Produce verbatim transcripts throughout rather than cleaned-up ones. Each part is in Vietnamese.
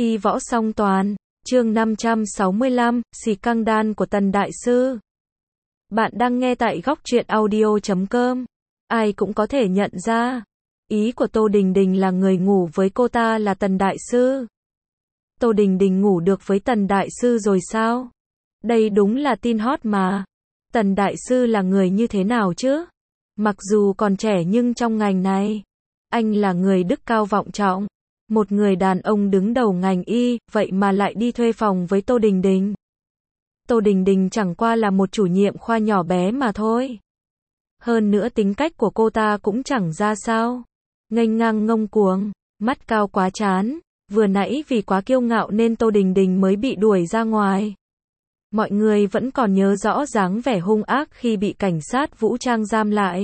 Y võ song toàn, chương năm trăm sáu mươi lăm, xì căng đan của Tần Đại Sư. Bạn đang nghe tại góc truyện audio chấm com. Ai cũng có thể nhận ra, ý của Tô Đình Đình là người ngủ với cô ta là Tần Đại Sư. Tô Đình Đình ngủ được với Tần Đại Sư rồi sao? Đây đúng là tin hot mà. Tần Đại Sư là người như thế nào chứ? Mặc dù còn trẻ nhưng trong ngành này, anh là người đức cao vọng trọng. Một người đàn ông đứng đầu ngành y, vậy mà lại đi thuê phòng với Tô Đình Đình. Tô Đình Đình chẳng qua là một chủ nhiệm khoa nhỏ bé mà thôi. Hơn nữa tính cách của cô ta cũng chẳng ra sao. Nghênh ngang ngông cuồng, mắt cao quá chán. Vừa nãy vì quá kiêu ngạo nên Tô Đình Đình mới bị đuổi ra ngoài. Mọi người vẫn còn nhớ rõ dáng vẻ hung ác khi bị cảnh sát vũ trang giam lại.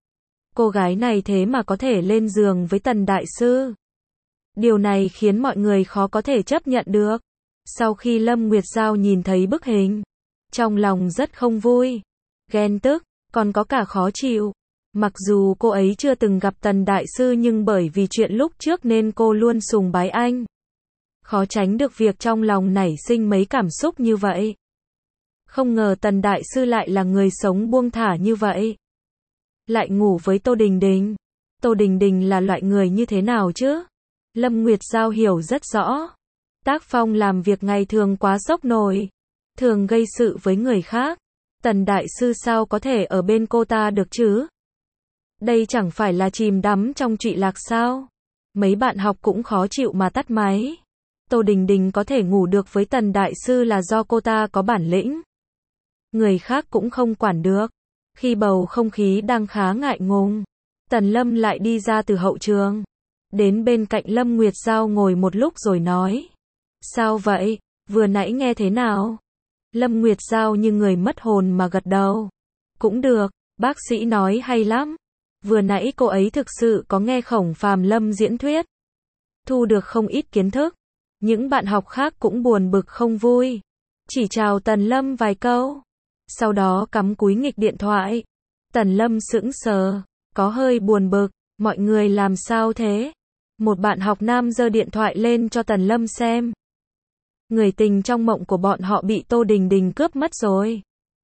Cô gái này thế mà có thể lên giường với Tần Đại Sư. Điều này khiến mọi người khó có thể chấp nhận được. Sau khi Lâm Nguyệt Giao nhìn thấy bức hình, trong lòng rất không vui, ghen tức, còn có cả khó chịu. Mặc dù cô ấy chưa từng gặp Tần Đại Sư nhưng bởi vì chuyện lúc trước nên cô luôn sùng bái anh. Khó tránh được việc trong lòng nảy sinh mấy cảm xúc như vậy. Không ngờ Tần Đại Sư lại là người sống buông thả như vậy. Lại ngủ với Tô Đình Đình. Tô Đình Đình là loại người như thế nào chứ? Lâm Nguyệt Giao hiểu rất rõ. Tác phong làm việc ngày thường quá sốc nổi, thường gây sự với người khác. Tần Đại Sư sao có thể ở bên cô ta được chứ? Đây chẳng phải là chìm đắm trong trụy lạc sao? Mấy bạn học cũng khó chịu mà tắt máy. Tô Đình Đình có thể ngủ được với Tần Đại Sư là do cô ta có bản lĩnh. Người khác cũng không quản được. Khi bầu không khí đang khá ngại ngùng, Tần Lâm lại đi ra từ hậu trường. Đến bên cạnh Lâm Nguyệt Giao ngồi một lúc rồi nói. Sao vậy? Vừa nãy nghe thế nào? Lâm Nguyệt Giao như người mất hồn mà gật đầu. Cũng được, bác sĩ nói hay lắm. Vừa nãy cô ấy thực sự có nghe Khổng Phàm Lâm diễn thuyết. Thu được không ít kiến thức. Những bạn học khác cũng buồn bực không vui. Chỉ chào Tần Lâm vài câu. Sau đó cắm cúi nghịch điện thoại. Tần Lâm sững sờ, có hơi buồn bực. Mọi người làm sao thế? Một bạn học nam giơ điện thoại lên cho Tần Lâm xem. Người tình trong mộng của bọn họ bị Tô Đình Đình cướp mất rồi.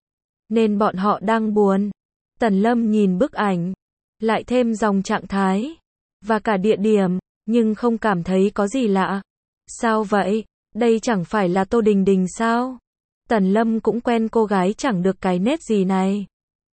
Nên bọn họ đang buồn. Tần Lâm nhìn bức ảnh, lại thêm dòng trạng thái, và cả địa điểm, nhưng không cảm thấy có gì lạ. Sao vậy? Đây chẳng phải là Tô Đình Đình sao? Tần Lâm cũng quen cô gái chẳng được cái nét gì này.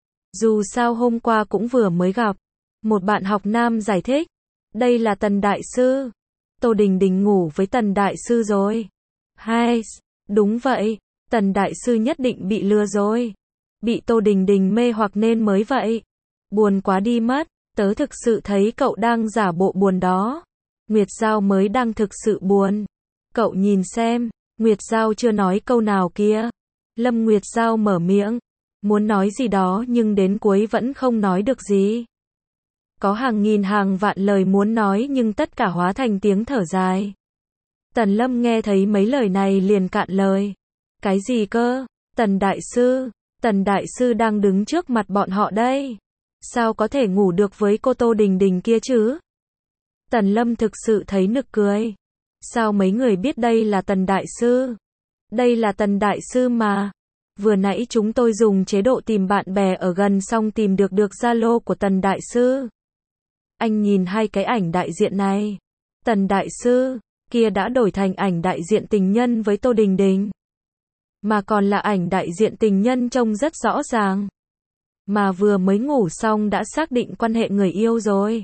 Dù sao hôm qua cũng vừa mới gặp. Một bạn học nam giải thích. Đây là Tần Đại Sư. Tô Đình Đình ngủ với Tần Đại Sư rồi. Hai, đúng vậy. Tần Đại Sư nhất định bị lừa rồi. Bị Tô Đình Đình mê hoặc nên mới vậy. Buồn quá đi mất. Tớ thực sự thấy cậu đang giả bộ buồn đó. Nguyệt Giao mới đang thực sự buồn. Cậu nhìn xem. Nguyệt Giao chưa nói câu nào kia. Lâm Nguyệt Giao mở miệng. Muốn nói gì đó nhưng đến cuối vẫn không nói được gì. Có hàng nghìn hàng vạn lời muốn nói nhưng tất cả hóa thành tiếng thở dài. Tần Lâm nghe thấy mấy lời này liền cạn lời. Cái gì cơ? Tần Đại Sư, Tần Đại Sư đang đứng trước mặt bọn họ đây. Sao có thể ngủ được với cô Tô Đình Đình kia chứ? Tần Lâm thực sự thấy nực cười. Sao mấy người biết đây là Tần Đại Sư? Đây là Tần Đại Sư mà. Vừa nãy chúng tôi dùng chế độ tìm bạn bè ở gần xong tìm được được Zalo của Tần Đại Sư. Anh nhìn hai cái ảnh đại diện này. Tần Đại Sư kia đã đổi thành ảnh đại diện tình nhân với Tô Đình Đình. Mà còn là ảnh đại diện tình nhân trông rất rõ ràng. Mà vừa mới ngủ xong đã xác định quan hệ người yêu rồi.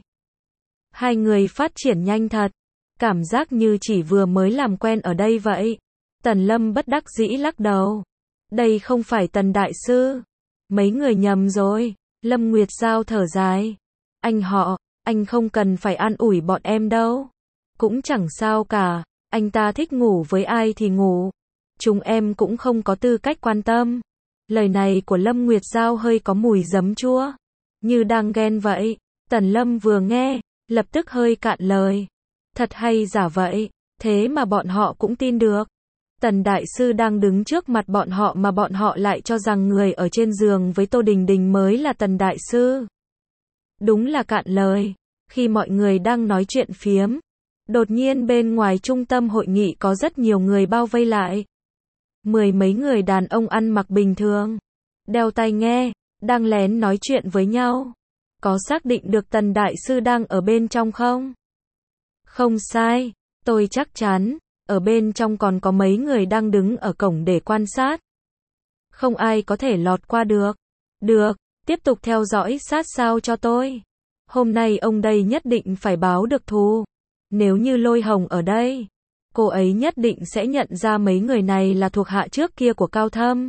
Hai người phát triển nhanh thật. Cảm giác như chỉ vừa mới làm quen ở đây vậy. Tần Lâm bất đắc dĩ lắc đầu. Đây không phải Tần Đại Sư. Mấy người nhầm rồi. Lâm Nguyệt Giao thở dài. Anh họ, anh không cần phải an ủi bọn em đâu. Cũng chẳng sao cả. Anh ta thích ngủ với ai thì ngủ. Chúng em cũng không có tư cách quan tâm. Lời này của Lâm Nguyệt Giao hơi có mùi giấm chua. Như đang ghen vậy. Tần Lâm vừa nghe, lập tức hơi cạn lời. Thật hay giả vậy. Thế mà bọn họ cũng tin được. Tần Đại Sư đang đứng trước mặt bọn họ mà bọn họ lại cho rằng người ở trên giường với Tô Đình Đình mới là Tần Đại Sư. Đúng là cạn lời. Khi mọi người đang nói chuyện phiếm, Đột nhiên bên ngoài trung tâm hội nghị có rất nhiều người bao vây lại. Mười mấy người đàn ông ăn mặc bình thường, đeo tai nghe, đang lén nói chuyện với nhau. Có xác định được Tần Đại Sư đang ở bên trong không? Không sai, tôi chắc chắn, ở bên trong còn có mấy người đang đứng ở cổng để quan sát. Không ai có thể lọt qua được. Được, tiếp tục theo dõi sát sao cho tôi. Hôm nay ông đây nhất định phải báo được thù. Nếu như Lôi Hồng ở đây, cô ấy nhất định sẽ nhận ra mấy người này là thuộc hạ trước kia của Cao Thâm.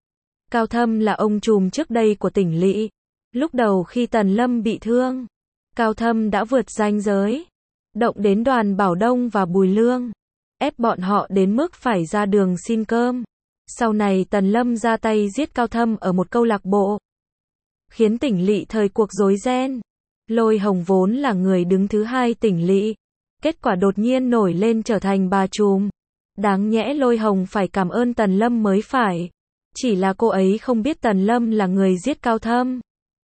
Cao Thâm là ông trùm trước đây của tỉnh lỵ. Lúc đầu khi Tần Lâm bị thương, Cao Thâm đã vượt ranh giới, động đến Đoàn Bảo Đông và Bùi Lương, ép bọn họ đến mức phải ra đường xin cơm. Sau này Tần Lâm ra tay giết Cao Thâm ở một câu lạc bộ, khiến tỉnh lỵ thời cuộc rối ren. Lôi Hồng vốn là người đứng thứ hai tỉnh lỵ, kết quả đột nhiên nổi lên trở thành bà trùm. Đáng nhẽ Lôi Hồng phải cảm ơn Tần Lâm mới phải. Chỉ là cô ấy không biết Tần Lâm là người giết Cao Thâm.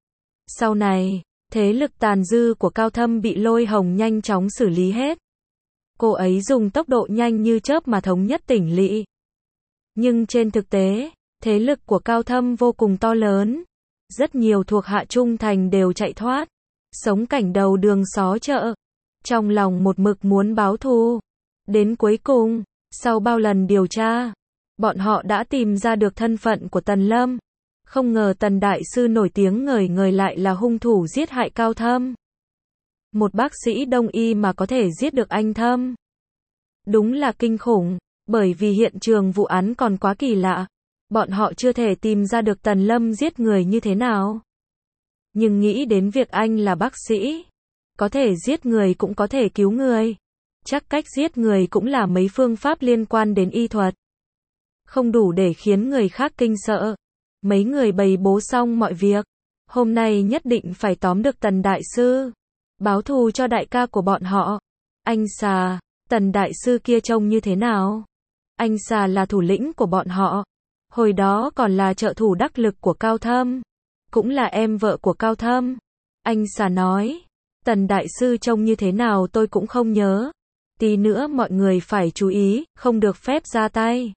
Sau này, thế lực tàn dư của Cao Thâm bị Lôi Hồng nhanh chóng xử lý hết. Cô ấy dùng tốc độ nhanh như chớp mà thống nhất tỉnh lỵ. Nhưng trên thực tế, thế lực của Cao Thâm vô cùng to lớn. Rất nhiều thuộc hạ trung thành đều chạy thoát, sống cảnh đầu đường xó chợ. Trong lòng một mực muốn báo thù. Đến cuối cùng, sau bao lần điều tra, bọn họ đã tìm ra được thân phận của Tần Lâm. Không ngờ Tần Đại Sư nổi tiếng ngời ngời lại là hung thủ giết hại Cao Thâm. Một bác sĩ đông y mà có thể giết được anh Thâm. Đúng là kinh khủng, bởi vì hiện trường vụ án còn quá kỳ lạ. Bọn họ chưa thể tìm ra được Tần Lâm giết người như thế nào. Nhưng nghĩ đến việc anh là bác sĩ, có thể giết người cũng có thể cứu người. Chắc cách giết người cũng là mấy phương pháp liên quan đến y thuật. Không đủ để khiến người khác kinh sợ. Mấy người bày bố xong mọi việc. Hôm nay nhất định phải tóm được Tần Đại Sư. Báo thù cho đại ca của bọn họ. Anh Xà, Tần Đại Sư kia trông như thế nào? Anh Xà là thủ lĩnh của bọn họ. Hồi đó còn là trợ thủ đắc lực của Cao Thâm. Cũng là em vợ của Cao Thâm. Anh Xà nói. Tần Đại Sư trông như thế nào tôi cũng không nhớ. Tí nữa mọi người phải chú ý, không được phép ra tay.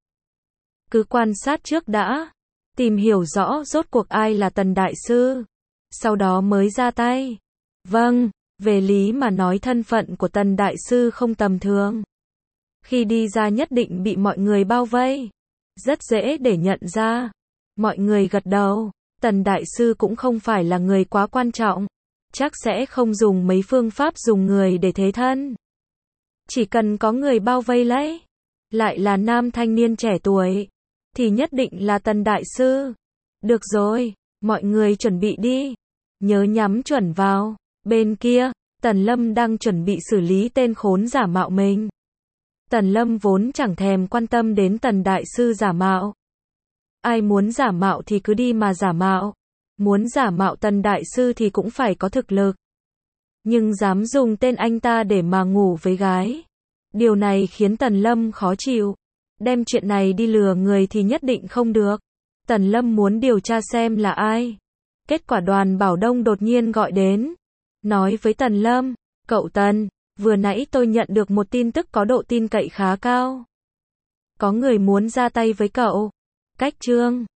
Cứ quan sát trước đã. Tìm hiểu rõ rốt cuộc ai là Tần Đại Sư. Sau đó mới ra tay. Vâng, về lý mà nói thân phận của Tần Đại Sư không tầm thường. Khi đi ra nhất định bị mọi người bao vây. Rất dễ để nhận ra. Mọi người gật đầu. Tần Đại Sư cũng không phải là người quá quan trọng. Chắc sẽ không dùng mấy phương pháp dùng người để thế thân. Chỉ cần có người bao vây lấy, lại là nam thanh niên trẻ tuổi, thì nhất định là Tần Đại Sư. Được rồi, mọi người chuẩn bị đi. Nhớ nhắm chuẩn vào. Bên kia, Tần Lâm đang chuẩn bị xử lý tên khốn giả mạo mình. Tần Lâm vốn chẳng thèm quan tâm đến Tần Đại Sư giả mạo. Ai muốn giả mạo thì cứ đi mà giả mạo. Muốn giả mạo Tần Đại Sư thì cũng phải có thực lực. Nhưng dám dùng tên anh ta để mà ngủ với gái. Điều này khiến Tần Lâm khó chịu. Đem chuyện này đi lừa người thì nhất định không được. Tần Lâm muốn điều tra xem là ai. Kết quả Đoàn Bảo Đông đột nhiên gọi đến. Nói với Tần Lâm, cậu Tần, vừa nãy tôi nhận được một tin tức có độ tin cậy khá cao. Có người muốn ra tay với cậu. Cách Trương